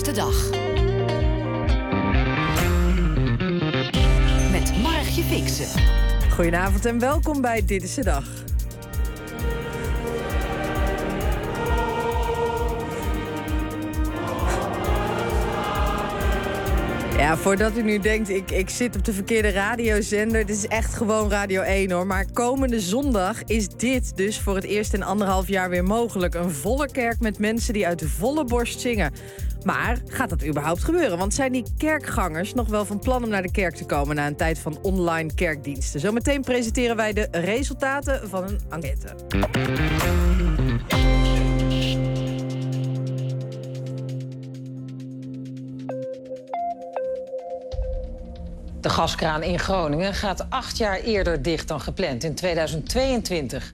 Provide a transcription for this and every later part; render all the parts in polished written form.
de Dag. Met Margje Fixen. Goedenavond en welkom bij Dit is de Dag. Ja, voordat u nu denkt, ik zit op de verkeerde radiozender. Dit is echt gewoon Radio 1 hoor. Maar komende zondag is dit dus voor het eerst in 1,5 jaar weer mogelijk. Een volle kerk met mensen die uit de volle borst zingen. Maar gaat dat überhaupt gebeuren? Want zijn die kerkgangers nog wel van plan om naar de kerk te komen na een tijd van online kerkdiensten? Zometeen presenteren wij de resultaten van een enquête. De gaskraan in Groningen gaat 8 jaar eerder dicht dan gepland, in 2022.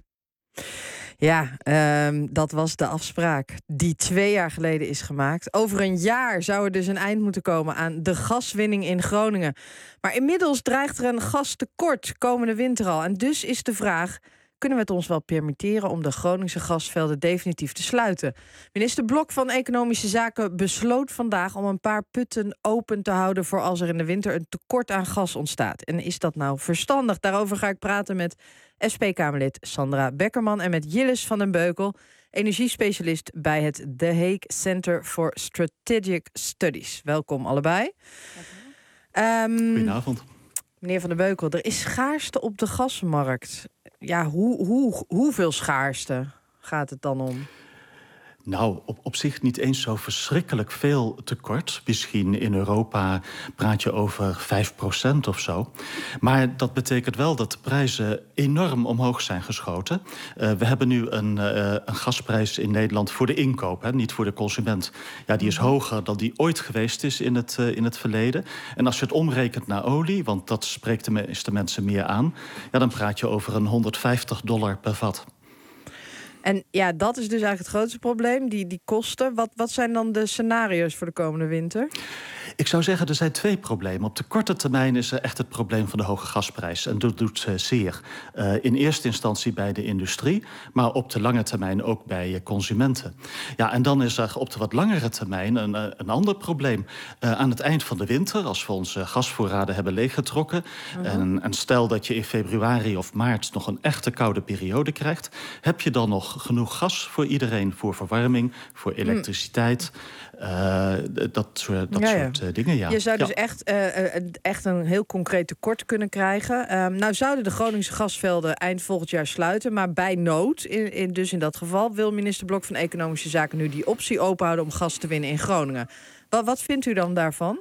Ja, dat was de afspraak die 2 jaar geleden is gemaakt. Over een jaar zou er dus een eind moeten komen aan de gaswinning in Groningen. Maar inmiddels dreigt er een gastekort komende winter al. En dus is de vraag: kunnen we het ons wel permitteren om de Groningse gasvelden definitief te sluiten? Minister Blok van Economische Zaken besloot vandaag om een paar putten open te houden voor als er in de winter een tekort aan gas ontstaat. En is dat nou verstandig? Daarover ga ik praten met SP-Kamerlid Sandra Beckerman en met Jillis van den Beukel, energiespecialist bij het The Hague Center for Strategic Studies. Welkom allebei. Goedenavond. Meneer van den Beukel, er is schaarste op de gasmarkt. Ja, hoeveel schaarste gaat het dan om? Nou, op zich niet eens zo verschrikkelijk veel tekort. Misschien in Europa praat je over 5% of zo. Maar dat betekent wel dat de prijzen enorm omhoog zijn geschoten. We hebben nu een gasprijs in Nederland voor de inkoop, hè, niet voor de consument. Ja, die is hoger dan die ooit geweest is in het verleden. En als je het omrekent naar olie, want dat spreekt de meeste mensen meer aan, ja, dan praat je over een $150 per vat. En ja, dat is dus eigenlijk het grootste probleem, die kosten. Wat zijn dan de scenario's voor de komende winter? Ik zou zeggen, er zijn 2 problemen. Op de korte termijn is er echt het probleem van de hoge gasprijs. En dat doet zeer. In eerste instantie bij de industrie, maar op de lange termijn ook bij consumenten. Ja, en dan is er op de wat langere termijn een ander probleem. Aan het eind van de winter, als we onze gasvoorraden hebben leeggetrokken, en stel dat je in februari of maart nog een echte koude periode krijgt, heb je dan nog genoeg gas voor iedereen, voor verwarming, voor elektriciteit, dat soort dingen, ja. Je zou dus echt een heel concreet tekort kunnen krijgen. Nou zouden de Groningse gasvelden eind volgend jaar sluiten, maar bij nood, dus in dat geval, wil minister Blok van Economische Zaken nu die optie openhouden om gas te winnen in Groningen. Wat vindt u dan daarvan?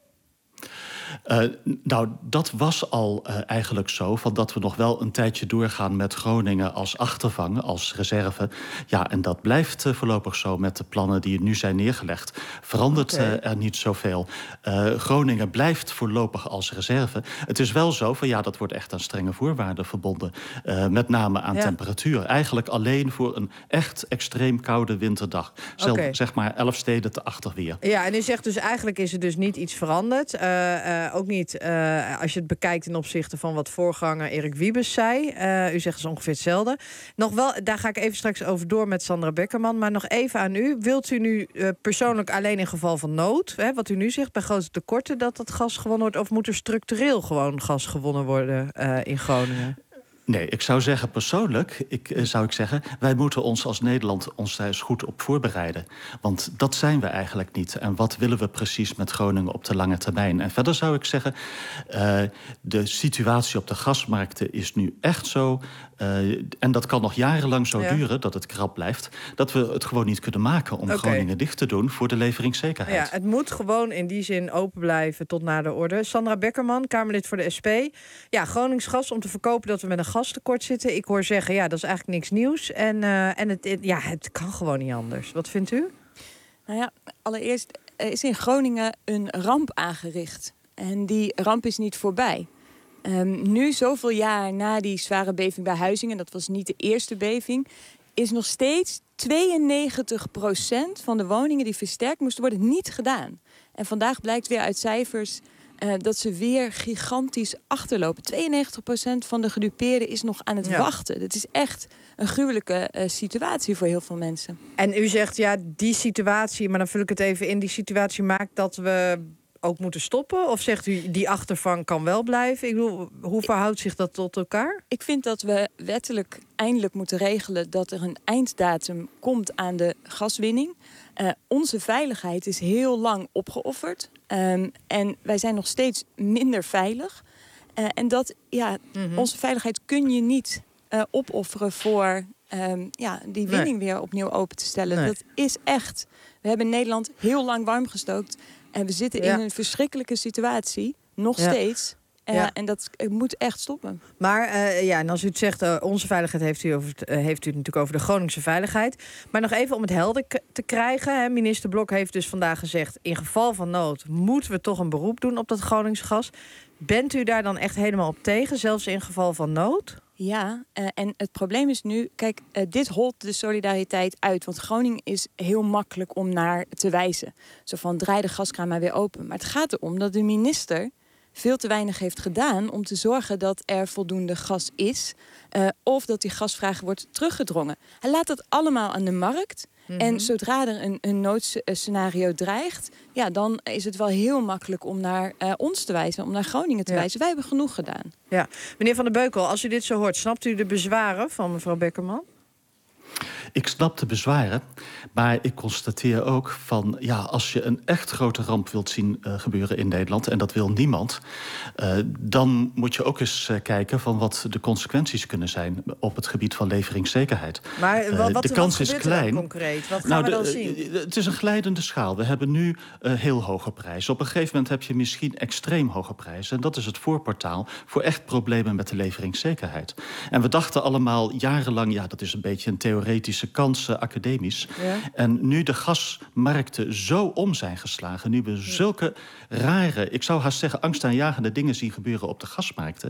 Nou, dat was al eigenlijk zo, van dat we nog wel een tijdje doorgaan met Groningen als achtervang, als reserve. Ja, en dat blijft voorlopig zo met de plannen die nu zijn neergelegd. Verandert er niet zoveel. Groningen blijft voorlopig als reserve. Het is wel zo van, ja, dat wordt echt aan strenge voorwaarden verbonden. Met name aan temperatuur. Eigenlijk alleen voor een echt extreem koude winterdag. Zeg maar 11 steden te achter weer. Ja, en u zegt dus eigenlijk is er dus niet iets veranderd. Ook niet als je het bekijkt ten opzichte van wat voorganger Erik Wiebes zei. U zegt dus ongeveer hetzelfde. Nog wel, daar ga ik even straks over door met Sandra Beckerman. Maar nog even aan u. Wilt u nu persoonlijk alleen in geval van nood, wat u nu zegt, bij grote tekorten, dat gas gewonnen wordt? Of moet er structureel gewoon gas gewonnen worden in Groningen? Nee, ik zou zeggen persoonlijk, wij moeten ons als Nederland ons daar eens goed op voorbereiden. Want dat zijn we eigenlijk niet. En wat willen we precies met Groningen op de lange termijn? En verder zou ik zeggen, de situatie op de gasmarkten is nu echt zo, en dat kan nog jarenlang zo duren, dat het krap blijft, dat we het gewoon niet kunnen maken om Groningen dicht te doen voor de leveringszekerheid. Ja, het moet gewoon in die zin open blijven tot na de orde. Sandra Beckerman, Kamerlid voor de SP. Ja, Gronings gas om te verkopen dat we met een gastekort zitten. Ik hoor zeggen, ja, dat is eigenlijk niks nieuws. En het kan gewoon niet anders. Wat vindt u? Nou ja, allereerst is in Groningen een ramp aangericht. En die ramp is niet voorbij. Nu, zoveel jaar na die zware beving bij Huizingen, dat was niet de eerste beving, is nog steeds 92% van de woningen die versterkt moesten worden niet gedaan. En vandaag blijkt weer uit cijfers dat ze weer gigantisch achterlopen. 92% van de gedupeerden is nog aan het wachten. Dat is echt een gruwelijke situatie voor heel veel mensen. En u zegt, die situatie, maar dan vul ik het even in, die situatie maakt dat we ook moeten stoppen? Of zegt u, die achtervang kan wel blijven? Ik bedoel, hoe verhoudt zich dat tot elkaar? Ik vind dat we wettelijk eindelijk moeten regelen dat er een einddatum komt aan de gaswinning. Onze veiligheid is heel lang opgeofferd. En wij zijn nog steeds minder veilig. En dat, onze veiligheid kun je niet opofferen voor die winning weer opnieuw open te stellen. Nee. Dat is echt. We hebben Nederland heel lang warm gestookt. En we zitten in een verschrikkelijke situatie. Nog steeds. En dat moet echt stoppen. Maar en als u het zegt, onze veiligheid heeft u het natuurlijk over de Groningse veiligheid. Maar nog even om het helder te krijgen. Hè, minister Blok heeft dus vandaag gezegd, in geval van nood moeten we toch een beroep doen op dat Groningse gas. Bent u daar dan echt helemaal op tegen, zelfs in geval van nood? Ja, en het probleem is nu, kijk, dit holt de solidariteit uit. Want Groningen is heel makkelijk om naar te wijzen. Zo van, draai de gaskraan maar weer open. Maar het gaat erom dat de minister veel te weinig heeft gedaan om te zorgen dat er voldoende gas is. Of dat die gasvraag wordt teruggedrongen. Hij laat dat allemaal aan de markt. En zodra er een noodscenario dreigt, dan is het wel heel makkelijk om naar ons te wijzen, om naar Groningen te wijzen. Wij hebben genoeg gedaan. Ja. Meneer Van der Beukel, als u dit zo hoort, snapt u de bezwaren van mevrouw Beckerman? Ik snap de bezwaren, maar ik constateer ook van, als je een echt grote ramp wilt zien gebeuren in Nederland, en dat wil niemand, dan moet je ook eens kijken van wat de consequenties kunnen zijn op het gebied van leveringszekerheid. Maar de kans is klein. Concreet? Wat gaan we dan zien? Het is een glijdende schaal. We hebben nu heel hoge prijzen. Op een gegeven moment heb je misschien extreem hoge prijzen. En dat is het voorportaal voor echt problemen met de leveringszekerheid. En we dachten allemaal jarenlang, dat is een beetje een theoretische kans, academisch. Ja. En nu de gasmarkten zo om zijn geslagen, nu we zulke rare, ik zou haast zeggen, angstaanjagende dingen zien gebeuren op de gasmarkten.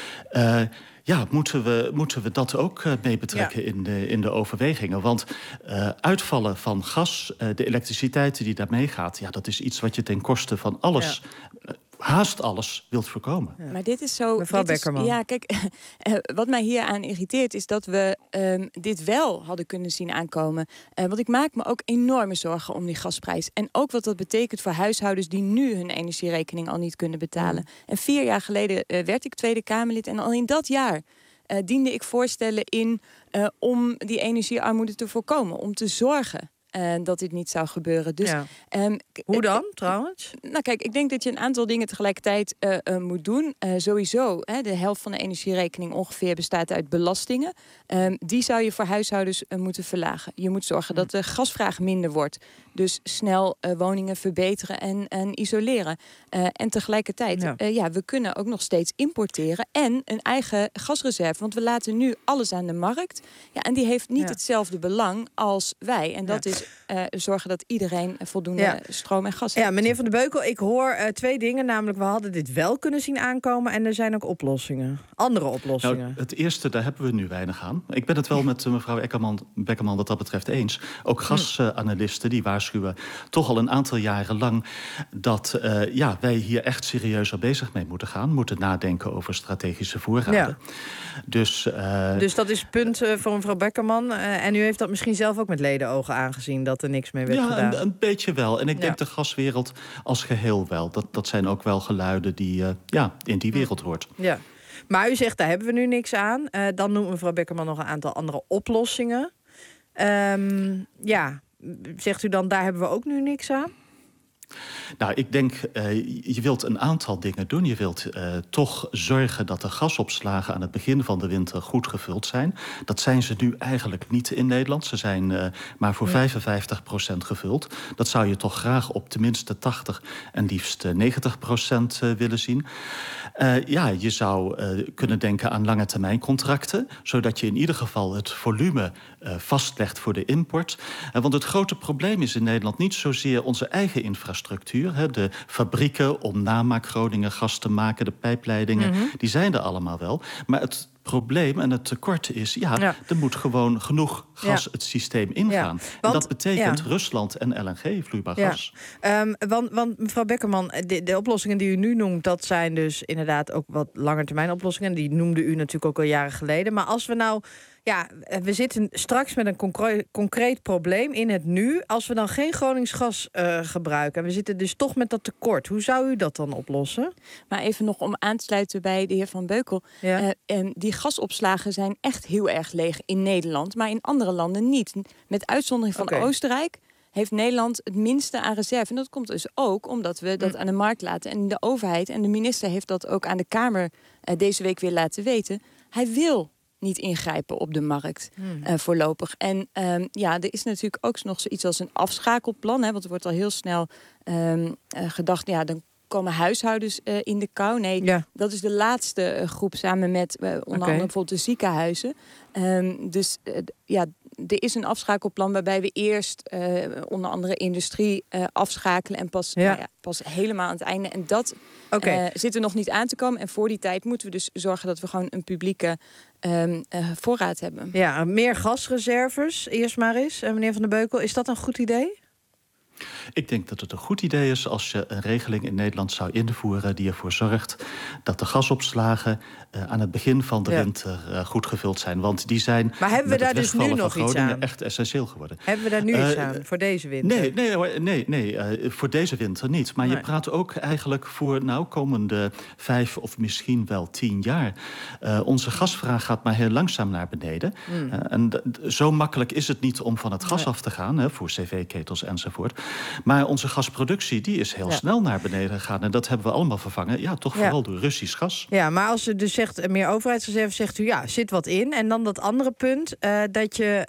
Moeten we dat ook mee betrekken in de overwegingen? Want uitvallen van gas, de elektriciteit die daarmee gaat, dat is iets wat je ten koste van alles, haast alles, wilt voorkomen. Ja. Maar dit is zo. Mevrouw Beckerman. Kijk, wat mij hier aan irriteert is dat we dit wel hadden kunnen zien aankomen. Want ik maak me ook enorme zorgen om die gasprijs. En ook wat dat betekent voor huishoudens die nu hun energierekening al niet kunnen betalen. En 4 jaar geleden werd ik Tweede Kamerlid. En al in dat jaar diende ik voorstellen in om die energiearmoede te voorkomen. Om te zorgen dat dit niet zou gebeuren. Dus, hoe dan, trouwens? Nou kijk, ik denk dat je een aantal dingen tegelijkertijd moet doen. Sowieso, de helft van de energierekening ongeveer bestaat uit belastingen. Die zou je voor huishoudens moeten verlagen. Je moet zorgen dat de gasvraag minder wordt. Dus snel woningen verbeteren en isoleren. En tegelijkertijd, we kunnen ook nog steeds importeren en een eigen gasreserve. Want we laten nu alles aan de markt. Ja, en die heeft niet hetzelfde belang als wij. En dat is zorgen dat iedereen voldoende stroom en gas heeft. Ja, meneer Van der Beukel, ik hoor 2 dingen. Namelijk, we hadden dit wel kunnen zien aankomen en er zijn ook oplossingen. Andere oplossingen. Nou, het eerste, daar hebben we nu weinig aan. Ik ben het wel met mevrouw Beckerman wat dat betreft eens. Ook gasanalisten die waarschuwen toch al een aantal jaren lang dat wij hier echt serieuzer bezig mee moeten gaan. Moeten nadenken over strategische voorraden. Ja. Dus dat is het punt voor mevrouw Beckerman. En u heeft dat misschien zelf ook met ledenogen aangezien dat er niks mee werd gedaan. Ja, een beetje wel. En ik denk de gaswereld als geheel wel. Dat zijn ook wel geluiden die in die wereld hoort. Ja. Maar u zegt, daar hebben we nu niks aan. Dan noemt mevrouw Beckerman nog een aantal andere oplossingen. Zegt u dan, daar hebben we ook nu niks aan? Nou, ik denk, je wilt een aantal dingen doen. Je wilt toch zorgen dat de gasopslagen aan het begin van de winter goed gevuld zijn. Dat zijn ze nu eigenlijk niet in Nederland. Ze zijn maar voor 55% gevuld. Dat zou je toch graag op tenminste 80 en liefst 90% willen zien. Je zou kunnen denken aan lange termijn contracten, zodat je in ieder geval het volume vastlegt voor de import. Want het grote probleem is in Nederland niet zozeer onze eigen infrastructuur. De fabrieken om namaak Groningen gas te maken, de pijpleidingen, die zijn er allemaal wel. Maar het probleem en het tekort is... er moet gewoon genoeg gas het systeem ingaan. Want, en dat betekent Rusland en LNG, vloeibaar gas. Want mevrouw Beckerman, de oplossingen die u nu noemt... dat zijn dus inderdaad ook wat langetermijn oplossingen. Die noemde u natuurlijk ook al jaren geleden. Maar als we nou... we zitten straks met een concreet probleem in het nu. Als we dan geen Gronings gas gebruiken... en we zitten dus toch met dat tekort... hoe zou u dat dan oplossen? Maar even nog om aan te sluiten bij de heer Van Beukel. Ja. Die gasopslagen zijn echt heel erg leeg in Nederland... maar in andere landen niet. Met uitzondering van Oostenrijk... heeft Nederland het minste aan reserve. En dat komt dus ook omdat we dat aan de markt laten. En de overheid en de minister heeft dat ook aan de Kamer... deze week weer laten weten. Hij wil niet ingrijpen op de markt voorlopig. En er is natuurlijk ook nog zoiets als een afschakelplan. Hè, want er wordt al heel snel gedacht... dan komen huishoudens in de kou. Nee, dat is de laatste groep samen met onder andere bijvoorbeeld de ziekenhuizen. Er is een afschakelplan waarbij we eerst onder andere industrie afschakelen en pas helemaal aan het einde. En dat zit er nog niet aan te komen. En voor die tijd moeten we dus zorgen dat we gewoon een publieke voorraad hebben. Ja, meer gasreserves eerst maar eens. Meneer Van den Beukel, is dat een goed idee? Ik denk dat het een goed idee is als je een regeling in Nederland zou invoeren... die ervoor zorgt dat de gasopslagen aan het begin van de winter goed gevuld zijn. Want die zijn maar hebben we daar dus nu nog iets aan? Echt essentieel geworden. Hebben we daar nu iets aan voor deze winter? Nee, voor deze winter niet. Maar je praat ook eigenlijk voor komende 5 of misschien wel 10 jaar. Onze gasvraag gaat maar heel langzaam naar beneden. En zo makkelijk is het niet om van het gas af te gaan... voor cv-ketels enzovoort. Maar onze gasproductie die is heel snel naar beneden gegaan. En dat hebben we allemaal vervangen. Toch vooral door Russisch gas. Ja, maar als je dus zegt meer overheidsreserve, zegt u zit wat in. En dan dat andere punt dat je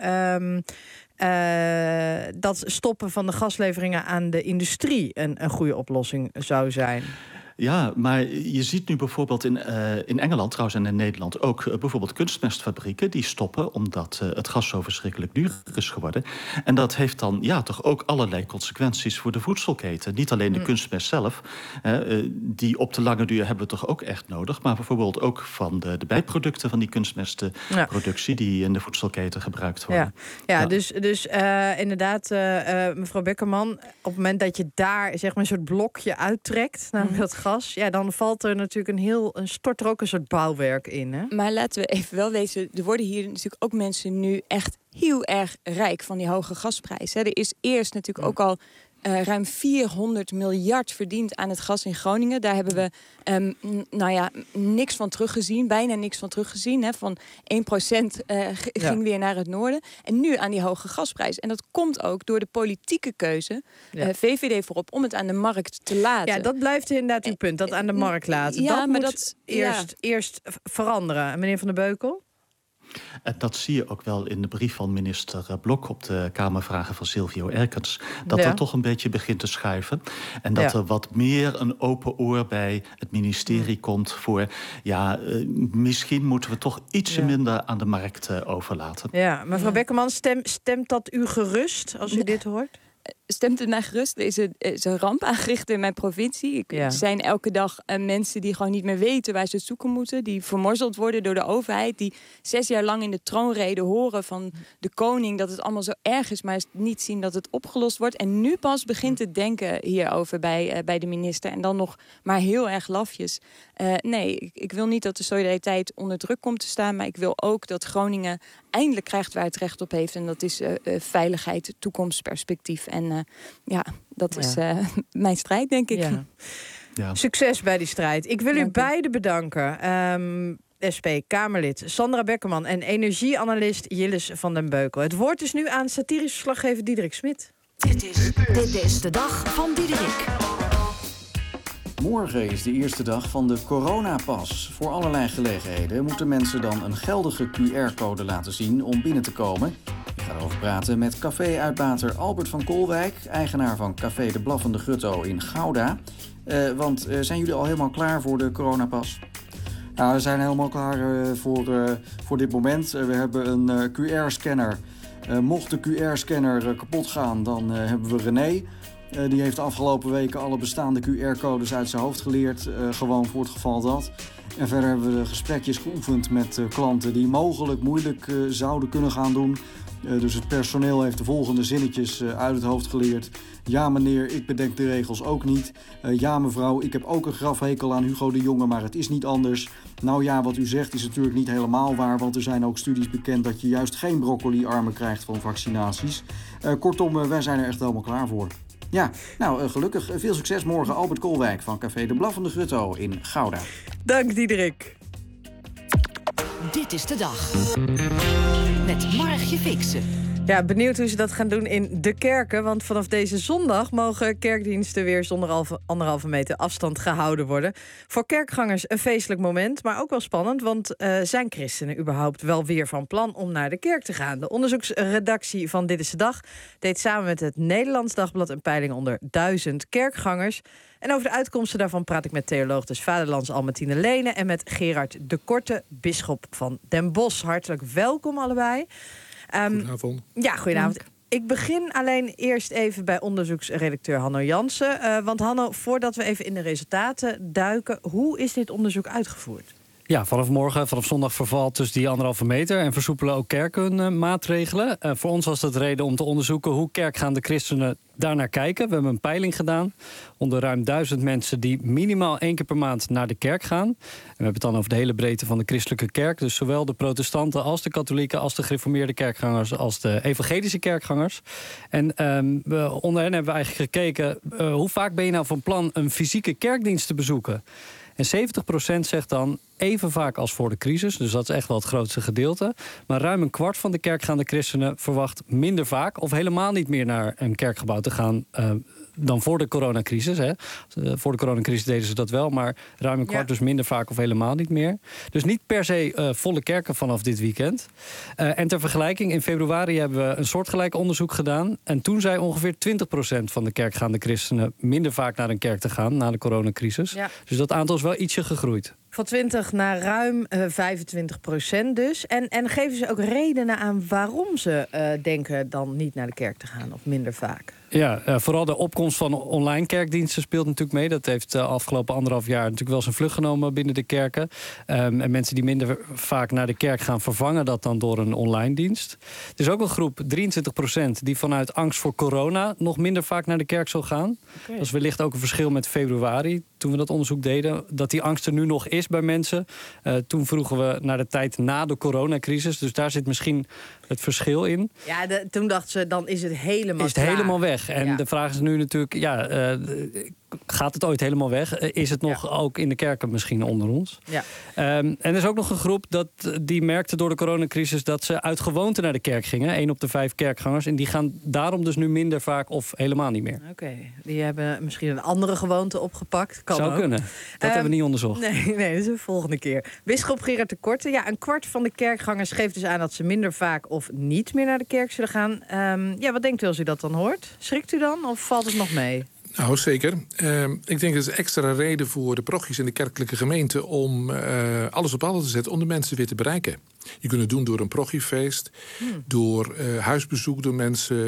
dat stoppen van de gasleveringen aan de industrie een goede oplossing zou zijn. Ja, maar je ziet nu bijvoorbeeld in Engeland trouwens en in Nederland ook... bijvoorbeeld kunstmestfabrieken die stoppen... omdat het gas zo verschrikkelijk duur is geworden. En dat heeft dan toch ook allerlei consequenties voor de voedselketen. Niet alleen de kunstmest zelf. Die op de lange duur hebben we toch ook echt nodig. Maar bijvoorbeeld ook van de bijproducten van die kunstmestproductie... die in de voedselketen gebruikt worden. Dus inderdaad, mevrouw Beckerman... op het moment dat je daar zeg maar een soort blokje uittrekt... namelijk dat gas, dan valt er natuurlijk stort er ook een soort bouwwerk in. Hè? Maar laten we even wel wezen, er worden hier natuurlijk ook mensen nu echt heel erg rijk van die hoge gasprijs. Hè. Er is eerst natuurlijk ook al ruim 400 miljard verdiend aan het gas in Groningen. Daar hebben we niks van teruggezien, bijna niks van teruggezien. Hè. Van 1% ging weer naar het noorden. En nu aan die hoge gasprijs. En dat komt ook door de politieke keuze, VVD voorop, om het aan de markt te laten. Ja, dat blijft inderdaad uw punt, dat aan de markt laten. Dat moet eerst veranderen. Meneer Van den Beukel? En dat zie je ook wel in de brief van minister Blok... op de Kamervragen van Silvio Erkens. Dat dat toch een beetje begint te schuiven. En dat er wat meer een open oor bij het ministerie komt... voor, misschien moeten we toch ietsje minder aan de markt overlaten. Ja, mevrouw Beckerman, stemt dat u gerust als u dit hoort? Stemt het mij gerust. Er is een ramp aangericht in mijn provincie. Er zijn elke dag mensen die gewoon niet meer weten waar ze het zoeken moeten. Die vermorzeld worden door de overheid. Die 6 jaar lang in de troonrede horen van de koning dat het allemaal zo erg is. Maar niet zien dat het opgelost wordt. En nu pas begint het denken hierover bij de minister. En dan nog maar heel erg lafjes. Ik wil niet dat de solidariteit onder druk komt te staan. Maar ik wil ook dat Groningen eindelijk krijgt waar het recht op heeft. En dat is veiligheid, toekomstperspectief. En dat is mijn strijd, denk ik. Ja. Succes bij die strijd. Ik wil u beiden bedanken. SP-Kamerlid Sandra Beckerman en energieanalist Jillis van den Beukel. Het woord is nu aan satirisch verslaggever Diederik Smit. Dit is de dag van Diederik. Morgen is de eerste dag van de coronapas. Voor allerlei gelegenheden moeten mensen dan een geldige QR-code laten zien om binnen te komen. Ik ga erover praten met café-uitbater Albert van Kolwijk, eigenaar van Café de Blaffende Grutto in Gouda. Want zijn jullie al helemaal klaar voor de coronapas? Ja, we zijn helemaal klaar voor dit moment. We hebben een QR-scanner. Mocht de QR-scanner kapot gaan, dan hebben we René. Die heeft de afgelopen weken alle bestaande QR-codes uit zijn hoofd geleerd. Gewoon voor het geval dat. En verder hebben we gesprekjes geoefend met klanten die mogelijk moeilijk zouden kunnen gaan doen. Dus het personeel heeft de volgende zinnetjes uit het hoofd geleerd. Ja meneer, ik bedenk de regels ook niet. Ja mevrouw, ik heb ook een grafhekel aan Hugo de Jonge, maar het is niet anders. Nou ja, wat u zegt is natuurlijk niet helemaal waar, want er zijn ook studies bekend dat je juist geen broccoli-armen krijgt van vaccinaties. Kortom, wij zijn er echt helemaal klaar voor. Ja, nou gelukkig veel succes morgen, Albert Kolwijk van Café de Blaffende Grutto in Gouda. Dank Diederik. Dit is de dag. Met Margje Fixen. Ja, benieuwd hoe ze dat gaan doen in de kerken. Want vanaf deze zondag mogen kerkdiensten weer zonder anderhalve meter afstand gehouden worden. Voor kerkgangers een feestelijk moment, maar ook wel spannend. Want zijn christenen überhaupt wel weer van plan om naar de kerk te gaan? De onderzoeksredactie van Dit is de Dag deed samen met het Nederlands Dagblad een peiling onder 1000 kerkgangers. En over de uitkomsten daarvan praat ik met theoloog des Vaderlands Albertine Lene en met Gerard de Korte, bisschop van Den Bosch. Hartelijk welkom allebei. Goedenavond. Ja, goedenavond. Ik begin alleen eerst even bij onderzoeksredacteur Hanno Jansen. Want Hanno, voordat we even in de resultaten duiken, hoe is dit onderzoek uitgevoerd? Ja, vanaf zondag vervalt dus die 1,5 meter en versoepelen ook kerken hun maatregelen. Voor ons was dat reden om te onderzoeken hoe kerkgaande christenen daarnaar kijken. We hebben een peiling gedaan onder ruim 1000 mensen die minimaal 1 keer per maand naar de kerk gaan. En we hebben het dan over de hele breedte van de christelijke kerk. Dus zowel de protestanten als de katholieken, als de gereformeerde kerkgangers, als de evangelische kerkgangers. En onder hen hebben we eigenlijk gekeken, hoe vaak ben je nou van plan een fysieke kerkdienst te bezoeken? En 70% zegt dan even vaak als voor de crisis. Dus dat is echt wel het grootste gedeelte. Maar ruim een kwart van de kerkgaande christenen verwacht minder vaak of helemaal niet meer naar een kerkgebouw te gaan dan voor de coronacrisis. Hè. Voor de coronacrisis deden ze dat wel, maar ruim een kwart dus minder vaak of helemaal niet meer. Dus niet per se volle kerken vanaf dit weekend. En ter vergelijking, in februari hebben we een soortgelijk onderzoek gedaan. En toen zei ongeveer 20% van de kerkgaande christenen minder vaak naar een kerk te gaan na de coronacrisis. Ja. Dus dat aantal is wel ietsje gegroeid. Van 20 naar ruim 25% dus. En geven ze ook redenen aan waarom ze denken dan niet naar de kerk te gaan of minder vaak? Ja, vooral de opkomst van online kerkdiensten speelt natuurlijk mee. Dat heeft de afgelopen 1,5 jaar natuurlijk wel zijn vlucht genomen binnen de kerken. En mensen die minder vaak naar de kerk gaan vervangen dat dan door een online dienst. Er is ook een groep, 23%, die vanuit angst voor corona nog minder vaak naar de kerk zal gaan. Okay. Dat is wellicht ook een verschil met februari, toen we dat onderzoek deden. Dat die angst er nu nog is bij mensen. Toen vroegen we naar de tijd na de coronacrisis. Dus daar zit misschien het verschil in. Ja, toen dachten ze, dan is het helemaal Is het helemaal weg. En de vraag is nu natuurlijk, gaat het ooit helemaal weg? Is het nog ook in de kerken misschien onder ons? Ja. En er is ook nog een groep die merkte door de coronacrisis dat ze uit gewoonte naar de kerk gingen. 1 op de 5 kerkgangers. En die gaan daarom dus nu minder vaak of helemaal niet meer. Oké, die hebben misschien een andere gewoonte opgepakt. Zou ook kunnen. Dat hebben we niet onderzocht. Nee, dat is de volgende keer. Bisschop Gerard de Korte. Ja, een kwart van de kerkgangers geeft dus aan dat ze minder vaak of niet meer naar de kerk zullen gaan. Wat denkt u als u dat dan hoort? Schrikt u dan of valt het nog mee? Nou, zeker. Ik denk dat het extra reden voor de parochies en de kerkelijke gemeente om alles op alles te zetten om de mensen weer te bereiken. Je kunt het doen door een parochiefeest, door huisbezoek, door mensen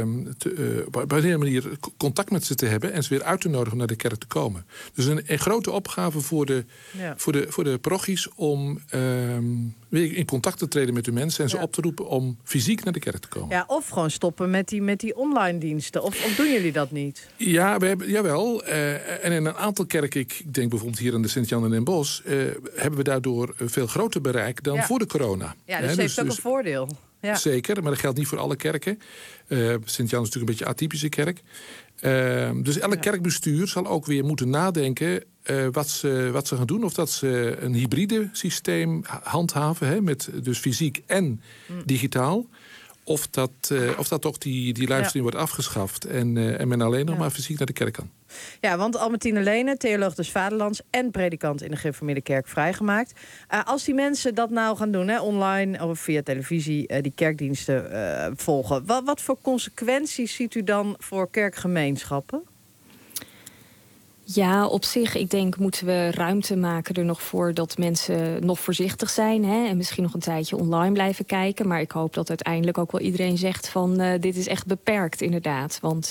op een hele manier contact met ze te hebben en ze weer uit te nodigen om naar de kerk te komen. Dus een grote opgave voor de parochies om weer in contact te treden met de mensen en ze op te roepen om fysiek naar de kerk te komen. Ja, of gewoon stoppen met die online diensten. Of doen jullie dat niet? Ja, jawel. En in een aantal kerken, ik denk bijvoorbeeld hier aan de Sint-Jan in Den Bosch, hebben we daardoor veel groter bereik dan voor de corona. Ja, dus het heeft ook een voordeel. Ja. Zeker, maar dat geldt niet voor alle kerken. Sint-Jan is natuurlijk een beetje een atypische kerk. Dus elk kerkbestuur zal ook weer moeten nadenken wat ze gaan doen. Of dat ze een hybride systeem handhaven, met dus fysiek en digitaal. Of dat toch die livestream wordt afgeschaft en men alleen nog maar fysiek naar de kerk kan. Ja, want Albertine Lene, theoloog des Vaderlands en predikant in de Gereformeerde Kerk, vrijgemaakt. Als die mensen dat nou gaan doen, online of via televisie, die kerkdiensten volgen, wat voor consequenties ziet u dan voor kerkgemeenschappen? Ja, op zich, ik denk, moeten we ruimte maken er nog voor dat mensen nog voorzichtig zijn. Hè, en misschien nog een tijdje online blijven kijken. Maar ik hoop dat uiteindelijk ook wel iedereen zegt van dit is echt beperkt inderdaad. Want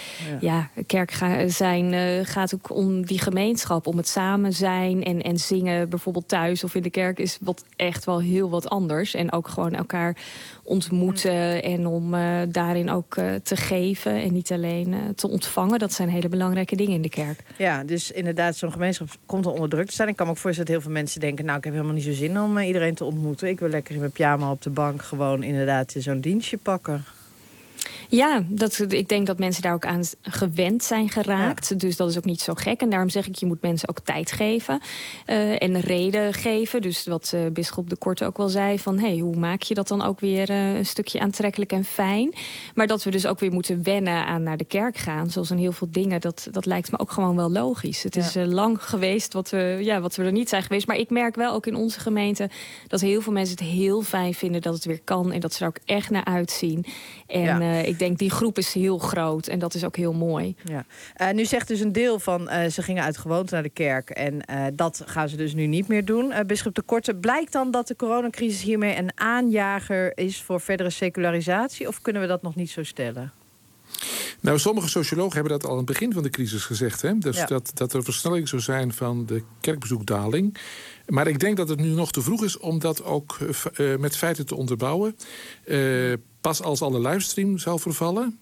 kerk zijn gaat ook om die gemeenschap, om het samen zijn en zingen bijvoorbeeld thuis of in de kerk is echt wel heel wat anders. En ook gewoon elkaar ontmoeten en om daarin ook te geven en niet alleen te ontvangen. Dat zijn hele belangrijke dingen in de kerk. Ja, dus inderdaad, zo'n gemeenschap komt er onder druk te staan. Ik kan me ook voorstellen dat heel veel mensen denken, nou, ik heb helemaal niet zo zin om iedereen te ontmoeten. Ik wil lekker in mijn pyjama op de bank gewoon inderdaad zo'n dienstje pakken. Ja, ik denk dat mensen daar ook aan gewend zijn geraakt. Ja. Dus dat is ook niet zo gek. En daarom zeg ik, je moet mensen ook tijd geven. En reden geven. Dus wat bisschop De Korte ook wel zei. Van, hoe maak je dat dan ook weer een stukje aantrekkelijk en fijn? Maar dat we dus ook weer moeten wennen aan naar de kerk gaan. Zoals in heel veel dingen. Dat lijkt me ook gewoon wel logisch. Het is lang geweest wat we er niet zijn geweest. Maar ik merk wel ook in onze gemeente dat heel veel mensen het heel fijn vinden dat het weer kan. En dat ze er ook echt naar uitzien. En ik denk, die groep is heel groot en dat is ook heel mooi. Ja. Nu zegt dus een deel van, ze gingen uit gewoonte naar de kerk en dat gaan ze dus nu niet meer doen. Bisschop De Korte, blijkt dan dat de coronacrisis hiermee een aanjager is voor verdere secularisatie? Of kunnen we dat nog niet zo stellen? Nou, sommige sociologen hebben dat al aan het begin van de crisis gezegd. Hè? Dus dat er een versnelling zou zijn van de kerkbezoekdaling. Maar ik denk dat het nu nog te vroeg is om dat ook met feiten te onderbouwen. Pas als alle livestream zal vervallen,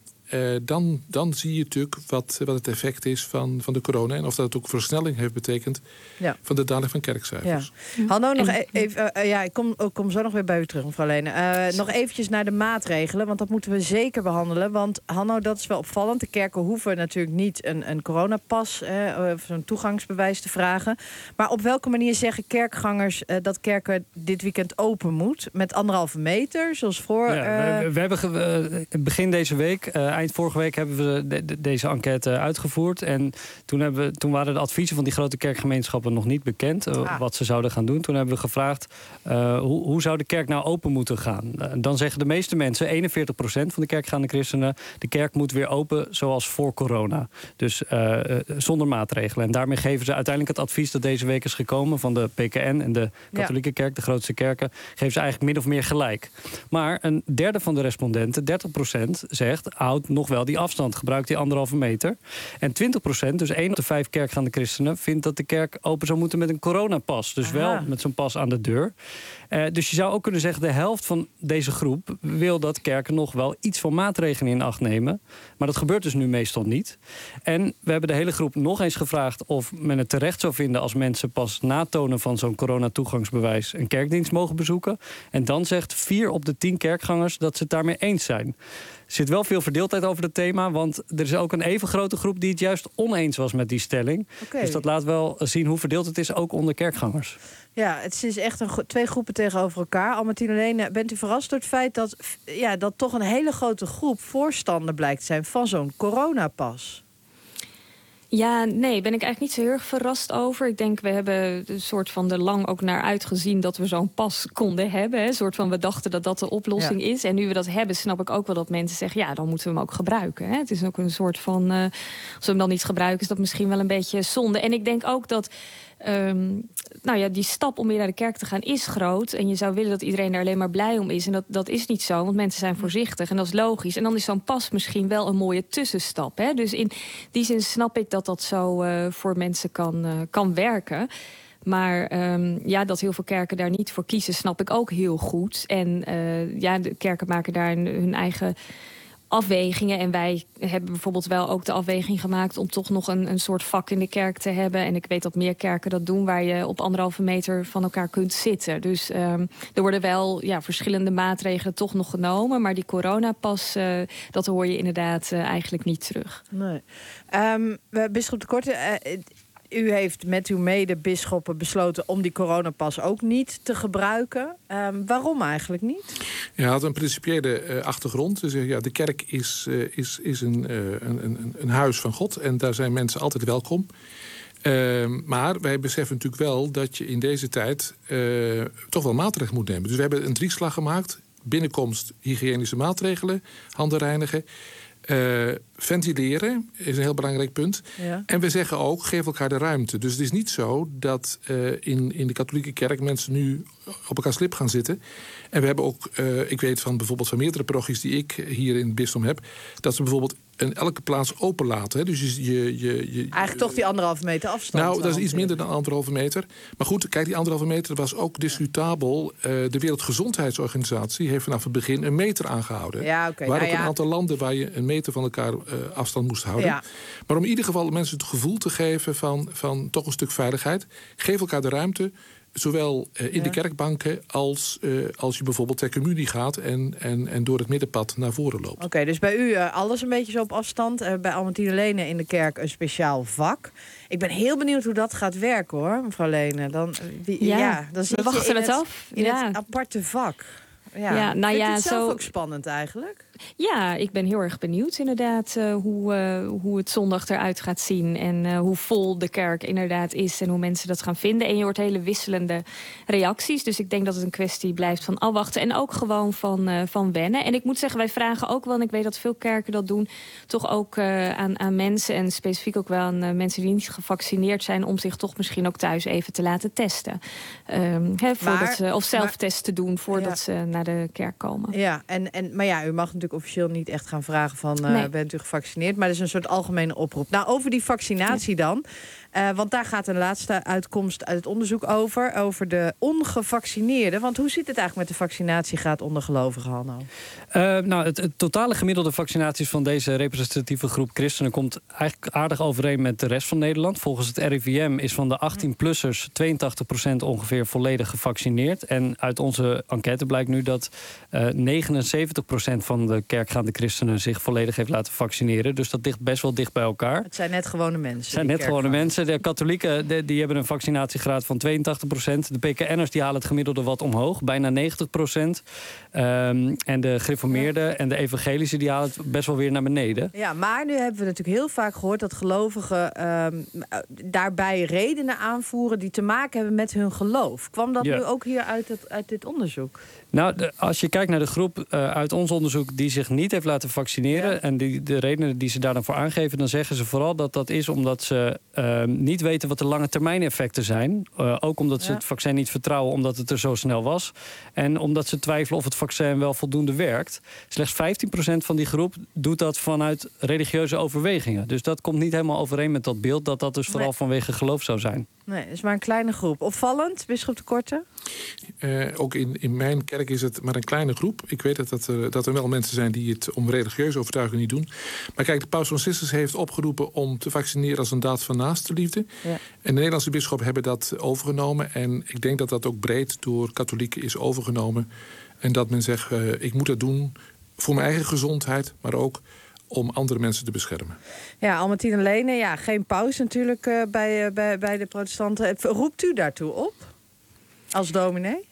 dan zie je natuurlijk wat het effect is van de corona. En of dat ook versnelling heeft betekend van de daling van kerkcijfers. Ja. Hanno, nog even. Ik kom zo nog weer bij u terug, mevrouw Lene. Nog eventjes naar de maatregelen, want dat moeten we zeker behandelen. Want Hanno, dat is wel opvallend. De kerken hoeven natuurlijk niet een coronapas of zo'n toegangsbewijs te vragen. Maar op welke manier zeggen kerkgangers dat kerken dit weekend open moet? Met 1,5 meter, zoals voor... we hebben begin deze week... Eind vorige week hebben we deze enquête uitgevoerd. En toen waren de adviezen van die grote kerkgemeenschappen nog niet bekend. Wat ze zouden gaan doen. Toen hebben we gevraagd, hoe zou de kerk nou open moeten gaan? Dan zeggen de meeste mensen, 41% van de kerkgaande christenen... de kerk moet weer open zoals voor corona. Dus zonder maatregelen. En daarmee geven ze uiteindelijk het advies dat deze week is gekomen... van de PKN en de katholieke kerk, de grootste kerken... geven ze eigenlijk min of meer gelijk. Maar een derde van de respondenten, 30%, zegt... houd nog wel die afstand, gebruik die 1,5 meter. En 20%, dus 1 op de 5 kerkgaande christenen... vindt dat de kerk open zou moeten met een coronapas. Dus wel met zo'n pas aan de deur. Dus je zou ook kunnen zeggen, de helft van deze groep... wil dat kerken nog wel iets van maatregelen in acht nemen. Maar dat gebeurt dus nu meestal niet. En we hebben de hele groep nog eens gevraagd... of men het terecht zou vinden als mensen pas na tonen van zo'n coronatoegangsbewijs... een kerkdienst mogen bezoeken. En dan zegt 4 op de 10 kerkgangers dat ze het daarmee eens zijn. Er zit wel veel verdeeldheid over het thema... want er is ook een even grote groep die het juist oneens was met die stelling. Dus dat laat wel zien hoe verdeeld het is, ook onder kerkgangers. Ja, het is echt 2 groepen tegenover elkaar. Almartine Lene, bent u verrast door het feit dat toch een hele grote groep... voorstander blijkt te zijn van zo'n coronapas? Ja, nee, ben ik eigenlijk niet zo heel erg verrast over. Ik denk, we hebben een soort van er lang ook naar uitgezien... dat we zo'n pas konden hebben. Hè. Een soort van, we dachten dat dat de oplossing is. En nu we dat hebben, snap ik ook wel dat mensen zeggen... ja, dan moeten we hem ook gebruiken. Hè. Het is ook een soort van... als we hem dan niet gebruiken, is dat misschien wel een beetje zonde. En ik denk ook dat... die stap om weer naar de kerk te gaan is groot. En je zou willen dat iedereen er alleen maar blij om is. En dat is niet zo, want mensen zijn voorzichtig. En dat is logisch. En dan is zo'n pas misschien wel een mooie tussenstap. Hè? Dus in die zin snap ik dat zo voor mensen kan werken. Maar dat heel veel kerken daar niet voor kiezen, snap ik ook heel goed. En de kerken maken daar hun eigen... afwegingen. En wij hebben bijvoorbeeld wel ook de afweging gemaakt... om toch nog een soort vak in de kerk te hebben. En ik weet dat meer kerken dat doen... waar je op 1,5 meter van elkaar kunt zitten. Dus er worden wel verschillende maatregelen toch nog genomen. Maar die coronapas, dat hoor je inderdaad eigenlijk niet terug. Nee. Bisschop De Korte... U heeft met uw medebisschoppen besloten om die coronapas ook niet te gebruiken. Waarom eigenlijk niet? Ja, had een principiële achtergrond. Dus, de kerk is een huis van God en daar zijn mensen altijd welkom. Maar wij beseffen natuurlijk wel dat je in deze tijd toch wel maatregelen moet nemen. Dus we hebben een drieslag gemaakt. Binnenkomst, hygiënische maatregelen, handen reinigen. Ventileren is een heel belangrijk punt. Ja. En we zeggen ook, geef elkaar de ruimte. Dus het is niet zo dat in de katholieke kerk mensen nu op elkaar slip gaan zitten. En we hebben ook, ik weet van bijvoorbeeld van meerdere parochies die ik hier in het bisdom heb, dat ze bijvoorbeeld elke plaats open laten. Hè. Dus eigenlijk toch die 1,5 meter afstand. Nou, dat is iets minder dan 1,5 meter. Maar goed, kijk, die 1,5 meter was ook discutabel. De Wereldgezondheidsorganisatie heeft vanaf het begin 1 meter aangehouden. Ja, okay. Er waren ook een aantal landen waar je 1 meter van elkaar afstand moest houden. Ja. Maar om in ieder geval mensen het gevoel te geven van toch een stuk veiligheid. Geef elkaar de ruimte. Zowel in de kerkbanken als je bijvoorbeeld ter communie gaat en door het middenpad naar voren loopt. Oké, dus bij u alles een beetje zo op afstand. Bij Albertine Lene in de kerk een speciaal vak. Ik ben heel benieuwd hoe dat gaat werken, hoor, mevrouw Lene. Dan zit we wachten het af. In het aparte vak. Ja, nou ja, het zelf ook spannend eigenlijk? Ja, ik ben heel erg benieuwd inderdaad hoe het zondag eruit gaat zien. En hoe vol de kerk inderdaad is en hoe mensen dat gaan vinden. En je hoort hele wisselende reacties. Dus ik denk dat het een kwestie blijft van afwachten. En ook gewoon van wennen. En ik moet zeggen, wij vragen ook wel, en ik weet dat veel kerken dat doen, toch ook aan mensen en specifiek ook wel aan mensen die niet gevaccineerd zijn, om zich toch misschien ook thuis even te laten testen. Of zelftest te doen voordat ze naar de kerk komen. Ja, maar ja, u mag natuurlijk officieel niet echt gaan vragen van bent u gevaccineerd, maar dat is een soort algemene oproep. Nou, over die vaccinatie dan. Want daar gaat een laatste uitkomst uit het onderzoek over de ongevaccineerden. Want hoe zit het eigenlijk met de vaccinatiegraad onder gelovigen, Hanno? Het totale gemiddelde vaccinaties van deze representatieve groep christenen komt eigenlijk aardig overeen met de rest van Nederland. Volgens het RIVM is van de 18-plussers 82% ongeveer volledig gevaccineerd. En uit onze enquête blijkt nu dat 79% van de kerkgaande christenen zich volledig heeft laten vaccineren. Dus dat ligt best wel dicht bij elkaar. Het zijn net gewone mensen. Het zijn net gewone mensen. De katholieken die hebben een vaccinatiegraad van 82%. De PKN'ers die halen het gemiddelde wat omhoog, bijna 90%. En de gereformeerden en de evangelische die halen het best wel weer naar beneden. Ja, maar nu hebben we natuurlijk heel vaak gehoord dat gelovigen daarbij redenen aanvoeren die te maken hebben met hun geloof. Kwam dat nu ook hier uit dit onderzoek? Nou, als je kijkt naar de groep uit ons onderzoek die zich niet heeft laten vaccineren en de redenen die ze daar dan voor aangeven, dan zeggen ze vooral dat dat is omdat ze niet weten wat de lange termijn effecten zijn. Ook omdat ze het vaccin niet vertrouwen omdat het er zo snel was. En omdat ze twijfelen of het vaccin wel voldoende werkt. Slechts 15% van die groep doet dat vanuit religieuze overwegingen. Dus dat komt niet helemaal overeen met dat beeld dat dus vooral vanwege geloof zou zijn. Nee, het is maar een kleine groep. Opvallend, bisschop de Korte? Ook in mijn kerk is het maar een kleine groep. Ik weet dat er wel mensen zijn die het om religieuze overtuiging niet doen. Maar kijk, de Paus Franciscus heeft opgeroepen om te vaccineren als een daad van naastenliefde. Ja. En de Nederlandse bisschoppen hebben dat overgenomen. En ik denk dat dat ook breed door katholieken is overgenomen. En dat men zegt, ik moet dat doen voor mijn eigen gezondheid, maar ook om andere mensen te beschermen. Ja, Albertine Lene, geen paus natuurlijk bij de protestanten. Roept u daartoe op als dominee?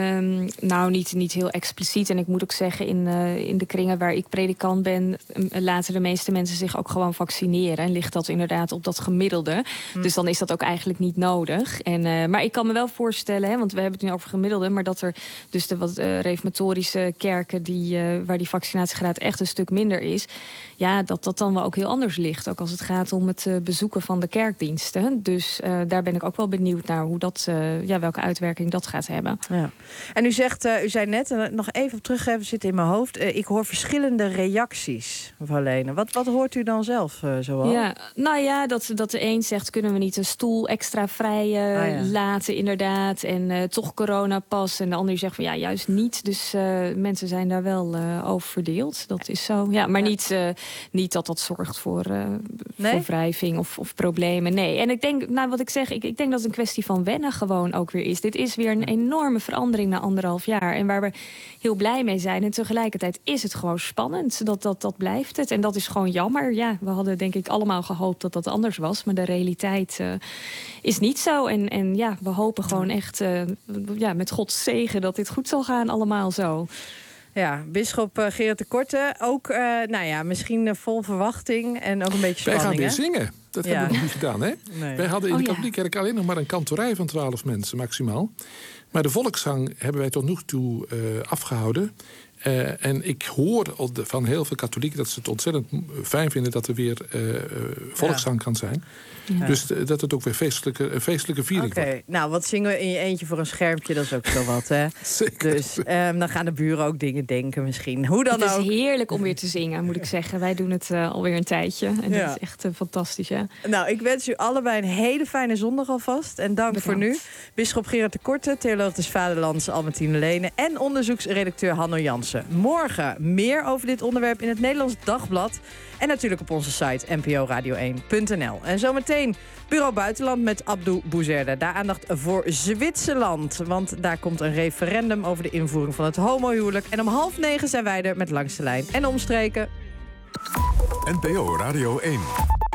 Nou, niet heel expliciet. En ik moet ook zeggen, in de kringen waar ik predikant ben, laten de meeste mensen zich ook gewoon vaccineren. En ligt dat inderdaad op dat gemiddelde. Dus dan is dat ook eigenlijk niet nodig. Maar ik kan me wel voorstellen, want we hebben het nu over gemiddelde, maar dat er dus de wat reformatorische kerken waar die vaccinatiegraad echt een stuk minder is, dat dan wel ook heel anders ligt. Ook als het gaat om het bezoeken van de kerkdiensten. Dus daar ben ik ook wel benieuwd naar hoe dat, welke uitwerking dat gaat hebben. Ja. En u zei net, nog even op teruggeven, zit in mijn hoofd, ik hoor verschillende reacties, mevrouw Lene. Wat hoort u dan zelf zoal? Ja, nou ja, dat de een zegt, kunnen we niet een stoel extra vrij laten inderdaad. En toch coronapas. En de ander zegt van juist niet. Dus mensen zijn daar wel over verdeeld. Dat is zo. Ja, maar niet dat zorgt voor wrijving of problemen. Nee. En ik denk, wat ik zeg, ik denk dat het een kwestie van wennen gewoon ook weer is. Dit is weer een enorme verandering na 1,5 jaar. En waar we heel blij mee zijn. En tegelijkertijd is het gewoon spannend. Dat blijft het. En dat is gewoon jammer. Ja, we hadden denk ik allemaal gehoopt dat dat anders was. Maar de realiteit is niet zo. En we hopen gewoon echt met Gods zegen dat dit goed zal gaan allemaal zo. Ja, bisschop Gerard de Korte. Ook, misschien vol verwachting en ook een beetje spanning. Wij gaan weer zingen. Dat hebben we nog niet gedaan, hè? Nee. Wij hadden in de katholieke kerk alleen nog maar een kantorij van 12 mensen maximaal. Maar de volkszang hebben wij tot nu toe afgehouden. En ik hoor van heel veel katholieken dat ze het ontzettend fijn vinden dat er weer volkszang kan zijn. Ja. Dus dat het ook weer een feestelijke viering wordt. Oké, nou wat zingen we in je eentje voor een schermpje, dat is ook zo wat, hè? Zeker. Dus dan gaan de buren ook dingen denken misschien. Hoe dan het ook. is heerlijk om weer te zingen, moet ik zeggen. Wij doen het alweer een tijdje. En dat is echt fantastisch, ja. Nou, ik wens u allebei een hele fijne zondag alvast. En dank voor nu. Bisschop Gerard de Korte, theoloog des Vaderlands Albertine Lene en onderzoeksredacteur Hanno Jansen. Morgen meer over dit onderwerp in het Nederlands Dagblad. En natuurlijk op onze site nporadio1.nl. En zometeen Bureau Buitenland met Abdou Bouzerda. Daar aandacht voor Zwitserland. Want daar komt een referendum over de invoering van het homohuwelijk. En om 8:30 zijn wij er met Langs de Lijn en Omstreken. NPO Radio 1.